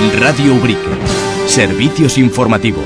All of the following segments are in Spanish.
Radio Ubrique. Servicios informativos.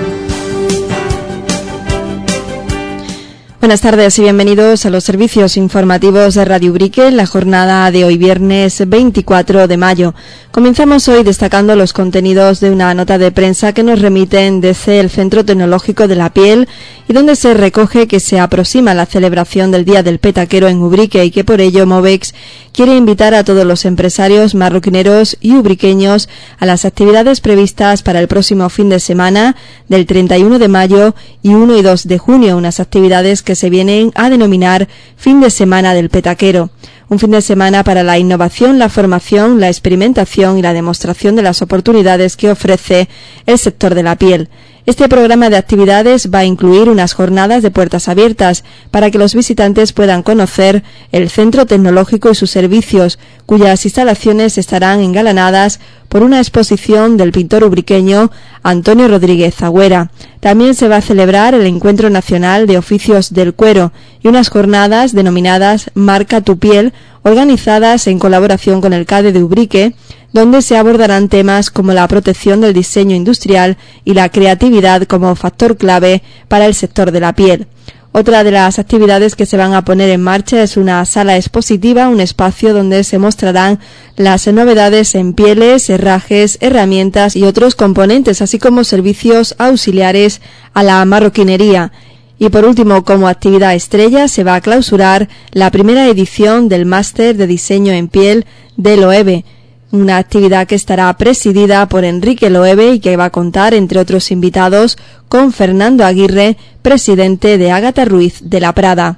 Buenas tardes y bienvenidos a los servicios informativos de Radio Ubrique en la jornada de hoy viernes 24 de mayo. Comenzamos hoy destacando los contenidos de una nota de prensa que nos remiten desde el Centro Tecnológico de la Piel y donde se recoge que se aproxima la celebración del Día del Petaquero en Ubrique y que por ello Movex quiere invitar a todos los empresarios marroquineros y ubriqueños a las actividades previstas para el próximo fin de semana del 31 de mayo y 1 y 2 de junio, unas actividades que se vienen a denominar Fin de Semana del Petaquero. Un fin de semana para la innovación, la formación, la experimentación y la demostración de las oportunidades que ofrece el sector de la piel. Este programa de actividades va a incluir unas jornadas de puertas abiertas para que los visitantes puedan conocer el centro tecnológico y sus servicios, cuyas instalaciones estarán engalanadas por una exposición del pintor ubriqueño Antonio Rodríguez Agüera. También se va a celebrar el Encuentro Nacional de Oficios del Cuero y unas jornadas denominadas Marca tu Piel, organizadas en colaboración con el CADE de Ubrique, donde se abordarán temas como la protección del diseño industrial y la creatividad como factor clave para el sector de la piel. Otra de las actividades que se van a poner en marcha es una sala expositiva, un espacio donde se mostrarán las novedades en pieles, herrajes, herramientas y otros componentes, así como servicios auxiliares a la marroquinería. Y por último, como actividad estrella, se va a clausurar la primera edición del Máster de Diseño en Piel de Loewe, una actividad que estará presidida por Enrique Loewe y que va a contar, entre otros invitados, con Fernando Aguirre, presidente de Ágata Ruiz de la Prada.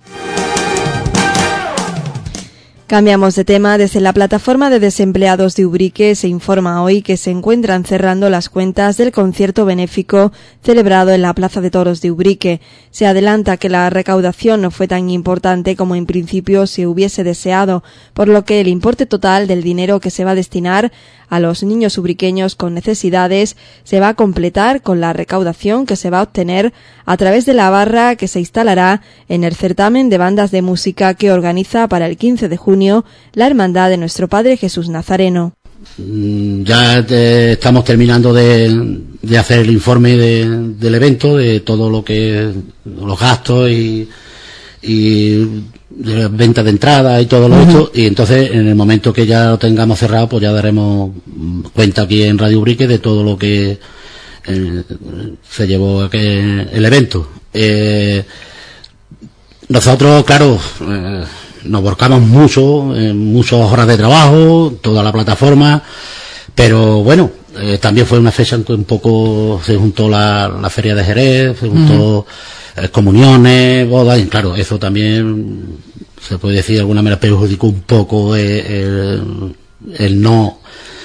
Cambiamos de tema. Desde la plataforma de desempleados de Ubrique se informa hoy que se encuentran cerrando las cuentas del concierto benéfico celebrado en la Plaza de Toros de Ubrique. Se adelanta que la recaudación no fue tan importante como en principio se hubiese deseado, por lo que el importe total del dinero que se va a destinar a los niños ubriqueños con necesidades se va a completar con la recaudación que se va a obtener a través de la barra que se instalará en el certamen de bandas de música que organiza para el 15 de junio la Hermandad de Nuestro Padre Jesús Nazareno. Ya estamos terminando de hacer el informe del evento, de todo lo que los gastos y de las ventas de entrada y todo lo esto, y entonces en el momento que ya lo tengamos cerrado, pues ya daremos cuenta aquí en Radio Ubrique de todo lo que se llevó el evento. Nosotros, claro, nos volcamos mucho, muchas horas de trabajo, toda la plataforma, pero bueno, también fue una fecha en que un poco se juntó la feria de Jerez, se juntó comuniones, bodas, y claro, eso también se puede decir de alguna manera perjudicó un poco el no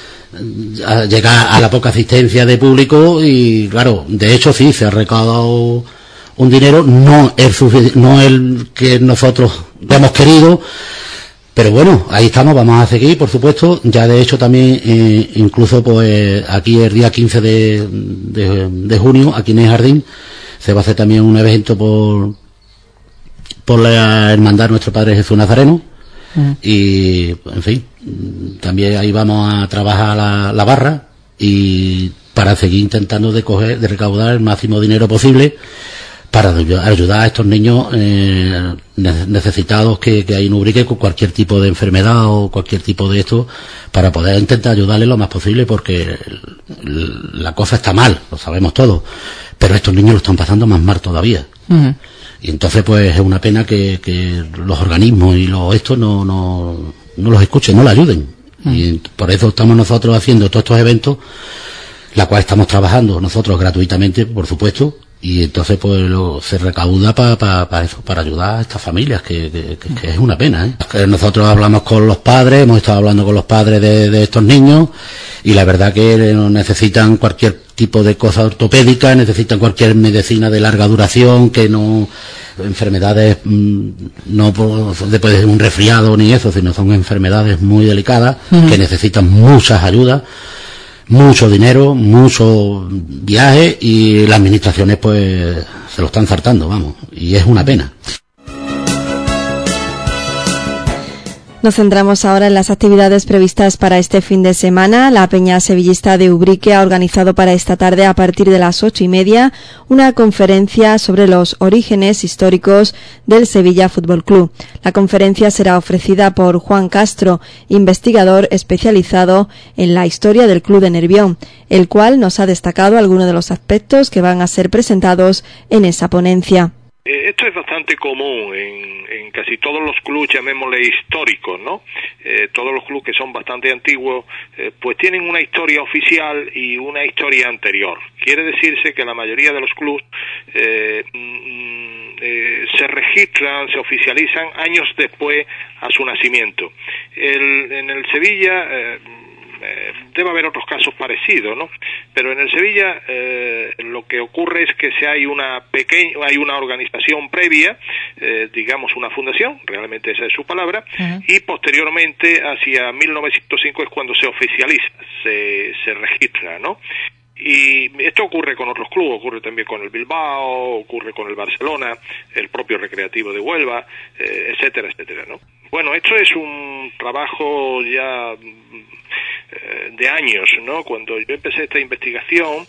llegar a la poca asistencia de público. Y claro, de hecho sí se ha recaudado un dinero, no el que nosotros hemos querido, pero bueno, ahí estamos, vamos a seguir, por supuesto. Ya de hecho también incluso pues aquí el día 15 de junio, aquí en el Jardín, se va a hacer también un evento por la Hermandad Nuestro Padre Jesús Nazareno. Y en fin, también ahí vamos a trabajar la barra y para seguir intentando de recaudar el máximo dinero posible para ayudar a estos niños necesitados que hay en Ubrique con cualquier tipo de enfermedad o cualquier tipo de esto, para poder intentar ayudarles lo más posible, porque la cosa está mal, lo sabemos todos, pero estos niños lo están pasando más mal todavía. Y entonces pues es una pena que los organismos y estos no los escuchen, no los ayuden. Y por eso estamos nosotros haciendo todos estos eventos, la cual estamos trabajando nosotros gratuitamente, por supuesto, y entonces pues se recauda para eso, para ayudar a estas familias, que es una pena, Que nosotros hablamos con los padres, hemos estado hablando con los padres de estos niños, y la verdad que necesitan cualquier tipo de cosa ortopédica, necesitan cualquier medicina de larga duración, que no enfermedades, no después de un resfriado ni eso, sino son enfermedades muy delicadas, que necesitan muchas ayudas, mucho dinero, mucho viaje, y las administraciones pues se lo están saltando, vamos, y es una pena. Nos centramos ahora en las actividades previstas para este fin de semana. La Peña Sevillista de Ubrique ha organizado para esta tarde, a partir de las 8:30, una conferencia sobre los orígenes históricos del Sevilla Fútbol Club. La conferencia será ofrecida por Juan Castro, investigador especializado en la historia del Club de Nervión, el cual nos ha destacado algunos de los aspectos que van a ser presentados en esa ponencia. Esto es bastante común en casi todos los clubes, llamémosle históricos, ¿no? Todos los clubes que son bastante antiguos, pues tienen una historia oficial y una historia anterior. Quiere decirse que la mayoría de los clubes se registran, se oficializan años después a su nacimiento. En el Sevilla debe haber otros casos parecidos, ¿no? Pero en el Sevilla lo que ocurre es que hay una organización previa, digamos una fundación, realmente esa es su palabra, y posteriormente hacia 1905 es cuando se oficializa, se registra, ¿no? Y esto ocurre con otros clubes, ocurre también con el Bilbao, ocurre con el Barcelona, el propio Recreativo de Huelva, etcétera, etcétera, ¿no? Bueno, esto es un trabajo ya de años, ¿no? Cuando yo empecé esta investigación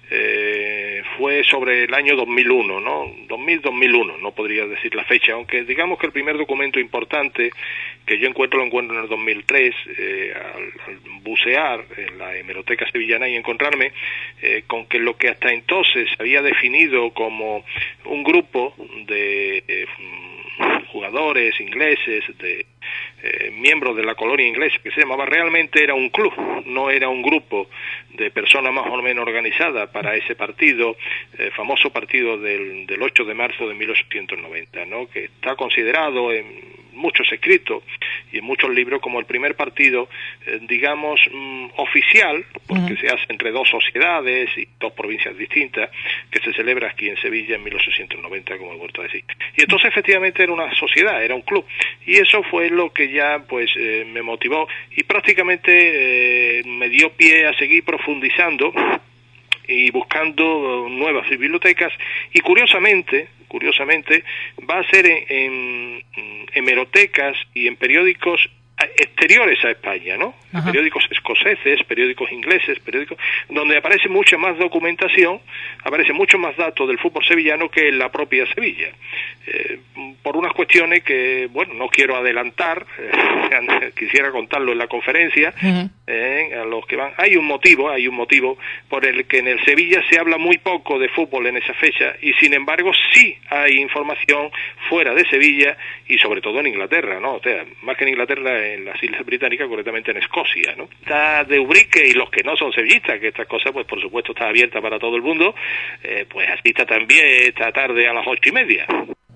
fue sobre el año 2001, ¿no? 2001, no podría decir la fecha, aunque digamos que el primer documento importante que yo lo encuentro en el 2003, al bucear en la hemeroteca sevillana y encontrarme con que lo que hasta entonces se había definido como un grupo de jugadores ingleses, de miembros de la colonia inglesa, que se llamaba, realmente era un club, no era un grupo de personas más o menos organizadas para ese partido, famoso partido del 8 de marzo de 1890, ¿no? Que está considerado en muchos escritos y en muchos libros como el primer partido, digamos, oficial, porque se hace entre dos sociedades y dos provincias distintas, que se celebra aquí en Sevilla en 1890, como he vuelto a decir. Y entonces efectivamente era una sociedad, era un club, y eso fue lo que ya pues me motivó y prácticamente me dio pie a seguir profundizando y buscando nuevas bibliotecas, y curiosamente va a ser en hemerotecas y en periódicos exteriores a España, ¿no? Periódicos escoceses, periódicos ingleses, periódicos donde aparece mucha más documentación, aparece mucho más datos del fútbol sevillano que en la propia Sevilla, por unas cuestiones que, bueno, no quiero adelantar, quisiera contarlo en la conferencia, a los que van. Hay un motivo por el que en el Sevilla se habla muy poco de fútbol en esa fecha, y sin embargo sí hay información fuera de Sevilla y sobre todo en Inglaterra, ¿no? O sea, más que en Inglaterra, en las Islas Británicas, concretamente en Escocia, ¿no? Está de Ubrique, y los que no son sevillistas, que estas cosas pues por supuesto está abierta para todo el mundo, pues asista también esta tarde a las 8:30.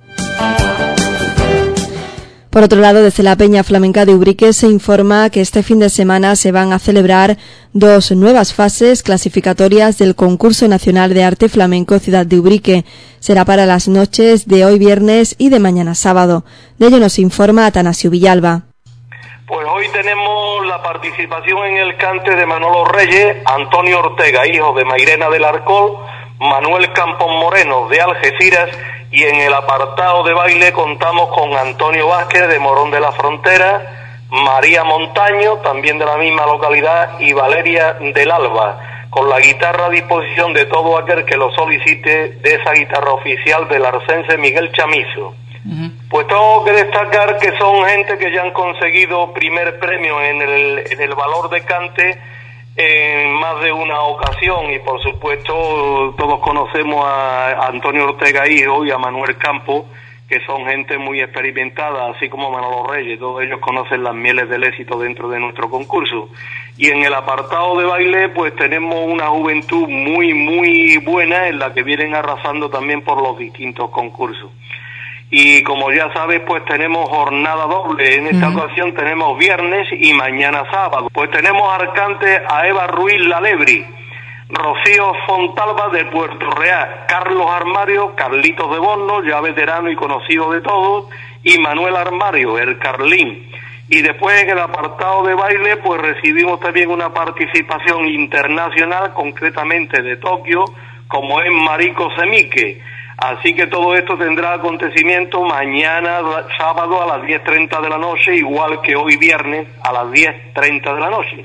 Por otro lado, desde la Peña Flamenca de Ubrique se informa que este fin de semana se van a celebrar dos nuevas fases clasificatorias del Concurso Nacional de Arte Flamenco Ciudad de Ubrique. Será para las noches de hoy viernes y de mañana sábado. De ello nos informa Atanasio Villalba. Pues hoy tenemos la participación en el cante de Manolo Reyes, Antonio Ortega, hijo de Mairena del Arcol, Manuel Campos Moreno de Algeciras, y en el apartado de baile contamos con Antonio Vázquez de Morón de la Frontera, María Montaño, también de la misma localidad, y Valeria del Alba, con la guitarra a disposición de todo aquel que lo solicite, de esa guitarra oficial del arcense Miguel Chamizo. Pues tengo que destacar que son gente que ya han conseguido primer premio en el valor de cante en más de una ocasión, y por supuesto todos conocemos a Antonio Ortega hijo y a Manuel Campos, que son gente muy experimentada, así como Manolo Reyes. Todos ellos conocen las mieles del éxito dentro de nuestro concurso. Y en el apartado de baile pues tenemos una juventud muy muy buena, en la que vienen arrasando también por los distintos concursos. Y como ya sabes, pues tenemos jornada doble. En esta ocasión tenemos viernes y mañana sábado. Pues tenemos arcante a Eva Ruiz Lalebri, Rocío Fontalba de Puerto Real, Carlos Armario, Carlitos de Borno, ya veterano y conocido de todos, y Manuel Armario, el Carlín. Y después en el apartado de baile pues recibimos también una participación internacional, concretamente de Tokio, como es Mariko Semique, Así que todo esto tendrá acontecimiento mañana sábado a las 10:30 de la noche, igual que hoy viernes a las 10:30 de la noche.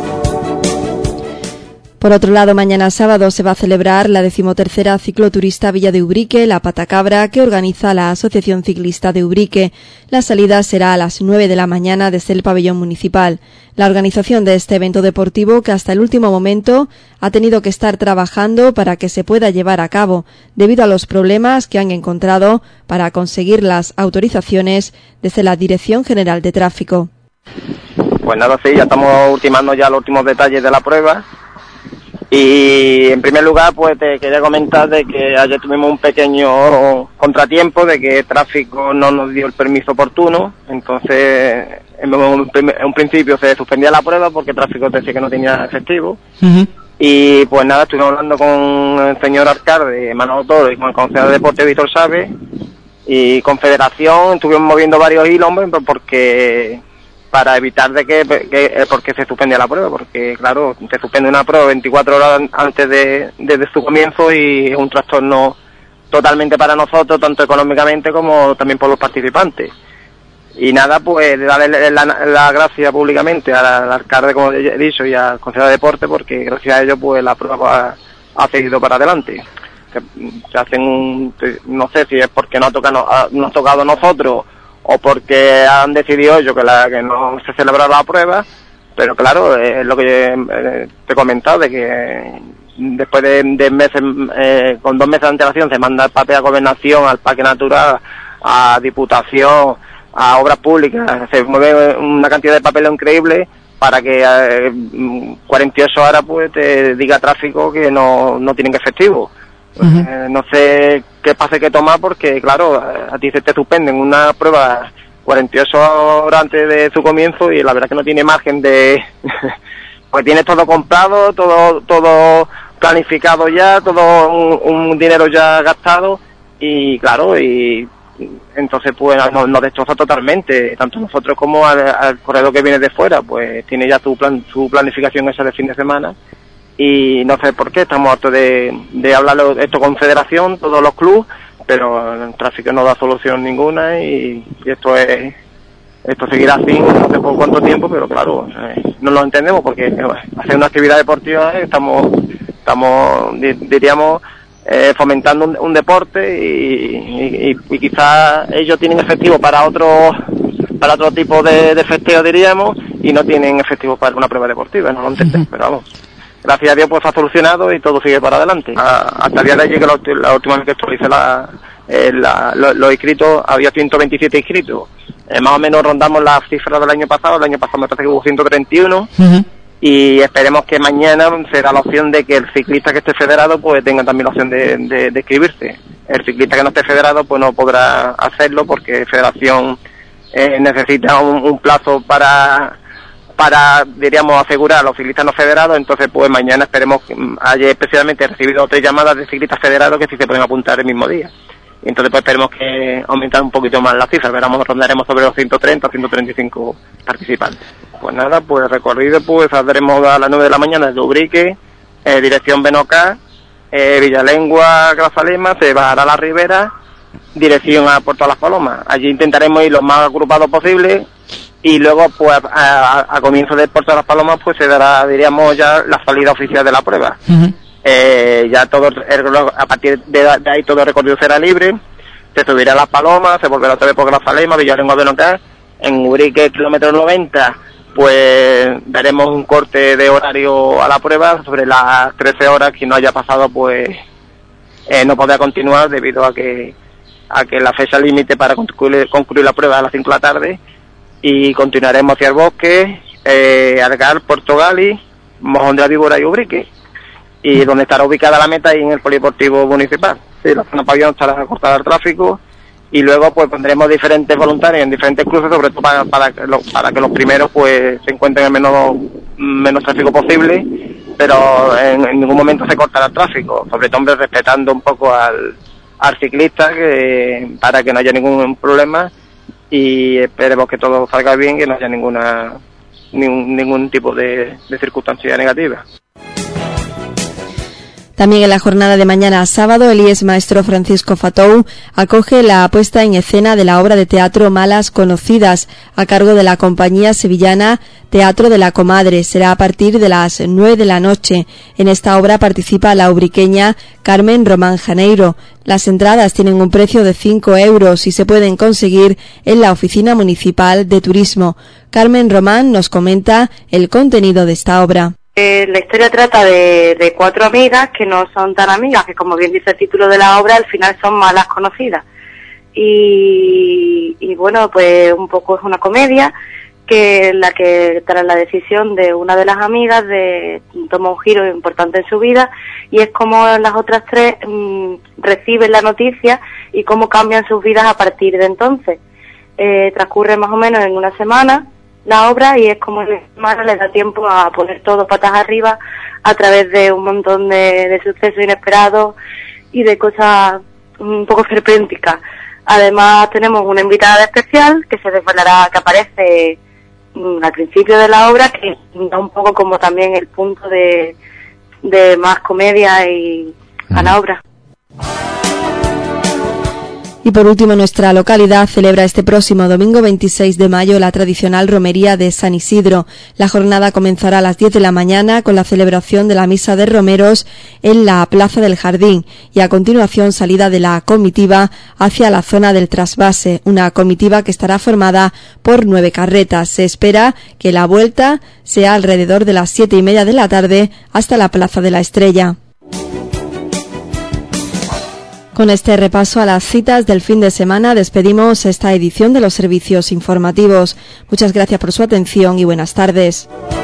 Por otro lado, mañana sábado se va a celebrar la 13ª Cicloturista Villa de Ubrique, La Patacabra, que organiza la Asociación Ciclista de Ubrique. La salida será a las 9 de la mañana desde el pabellón municipal. La organización de este evento deportivo, que hasta el último momento ha tenido que estar trabajando para que se pueda llevar a cabo, debido a los problemas que han encontrado para conseguir las autorizaciones desde la Dirección General de Tráfico. Pues nada, sí, ya estamos ultimando ya los últimos detalles de la prueba. Y en primer lugar, pues te quería comentar de que ayer tuvimos un pequeño contratiempo de que el tráfico no nos dio el permiso oportuno. Entonces, en un principio se suspendía la prueba porque el tráfico decía que no tenía efectivo. Uh-huh. Y pues nada, estuvimos hablando con el señor alcalde Manolo Toro y con el concejal de deporte Víctor Sabe, y con Federación estuvimos moviendo varios hilos, hombre, porque para evitar de porque se suspendía la prueba, porque claro, se suspende una prueba 24 horas antes de su comienzo y es un trastorno totalmente para nosotros, tanto económicamente como también por los participantes. Y nada, pues darle la gracia públicamente al alcalde, como he dicho, y al consejero de deporte, porque gracias a ellos pues la prueba ha seguido para adelante. Se hacen no sé si es porque no ha tocado a nosotros o porque han decidido ellos que no se celebrará la prueba, pero claro, es lo que te he comentado, de que después de meses, con 2 meses de antelación se manda el papel a Gobernación, al Parque Natural, a Diputación, a Obras Públicas, se mueve una cantidad de papel increíble para que 48 horas pues te diga tráfico que no tienen efectivo. Uh-huh. No sé qué pase que tomar, porque claro, a ti se te suspenden una prueba 48 horas antes de su comienzo y la verdad que no tiene margen de pues tienes todo comprado, todo planificado ya, todo un dinero ya gastado y claro, y entonces pues nos destroza totalmente, tanto nosotros como al corredor que viene de fuera, pues tiene ya su planificación esa de fin de semana. Y no sé por qué, estamos hartos de hablar esto con Federación, todos los clubes, pero el tráfico no da solución ninguna y esto seguirá así, no sé por cuánto tiempo, pero claro, no lo entendemos porque hacer una actividad deportiva estamos diríamos, fomentando un deporte y quizás ellos tienen efectivo para otro tipo de festeo, diríamos, y no tienen efectivo para una prueba deportiva, no lo entendemos, pero vamos. Gracias a Dios pues ha solucionado y todo sigue para adelante. Hasta el día de ayer, que la última vez que actualicé los inscritos, había 127 inscritos. Más o menos rondamos las cifras del año pasado me parece que hubo 131. Uh-huh. Y esperemos que mañana será la opción de que el ciclista que esté federado pues tenga también la opción de inscribirse. El ciclista que no esté federado pues no podrá hacerlo porque Federación necesita un plazo para diríamos, asegurar a los ciclistas no federados. Entonces pues mañana esperemos, ayer especialmente he recibido 3 llamadas de ciclistas federados que sí se pueden apuntar el mismo día, y entonces pues esperemos que aumentar un poquito más las cifras, rondaremos sobre los 130 o 135 participantes. Pues nada, pues recorrido pues saldremos a las 9 de la mañana desde Ubrique, dirección Benocá, Villalengua, Grazalema, se bajará a la Ribera, dirección a Puerto de las Palomas. Allí intentaremos ir lo más agrupados posible. Y luego, pues, a comienzo del Puerto de las Palomas, pues se dará, diríamos, ya la salida oficial de la prueba. Uh-huh. Ya a partir de ahí todo el recorrido será libre, se subirá a Las Palomas, se volverá otra vez por Grazalema, Villalengua, Benocá. En Ubrique, kilómetro 90, pues veremos un corte de horario a la prueba, sobre las 13 horas, quien no haya pasado, pues, no podrá continuar debido a que la fecha límite para concluir la prueba es a las 5 de la tarde. Y continuaremos hacia el bosque, Algar, Puerto Gali, Mojón de la Víbora y Ubrique, y donde estará ubicada la meta y en el polideportivo municipal. Sí, la zona pabellón estará cortada al tráfico y luego pues pondremos diferentes voluntarios en diferentes cruces, sobre todo para que los primeros pues se encuentren el menos tráfico posible, pero en ningún momento se cortará el tráfico, sobre todo respetando un poco al ciclista para que no haya ningún problema. Y esperemos que todo salga bien, que no haya ningún tipo de circunstancia negativa. También en la jornada de mañana sábado, el IES Maestro Francisco Fatou acoge la puesta en escena de la obra de teatro Malas Conocidas, a cargo de la compañía sevillana Teatro de la Comadre. Será a partir de las 9 de la noche. En esta obra participa la ubriqueña Carmen Román Janeiro. Las entradas tienen un precio de 5 euros y se pueden conseguir en la Oficina Municipal de Turismo. Carmen Román nos comenta el contenido de esta obra. La historia trata de 4 amigas que no son tan amigas, que como bien dice el título de la obra, al final son malas conocidas. Y bueno, pues un poco es una comedia que tras la decisión de una de las amigas toma un giro importante en su vida, y es como las otras 3 reciben la noticia y cómo cambian sus vidas a partir de entonces. Transcurre más o menos en una semana la obra, y es como en una semana les da tiempo a poner todo patas arriba a través de un montón de sucesos inesperados y de cosas un poco esperpénticas. Además tenemos una invitada especial que se desvelará, que aparece al principio de la obra, que da un poco como también el punto de más comedia a la obra. Y por último, nuestra localidad celebra este próximo domingo 26 de mayo la tradicional romería de San Isidro. La jornada comenzará a las 10 de la mañana con la celebración de la misa de romeros en la Plaza del Jardín, y a continuación salida de la comitiva hacia la zona del trasvase, una comitiva que estará formada por 9 carretas. Se espera que la vuelta sea alrededor de las 7:30 de la tarde hasta la Plaza de la Estrella. Con este repaso a las citas del fin de semana despedimos esta edición de los servicios informativos. Muchas gracias por su atención y buenas tardes.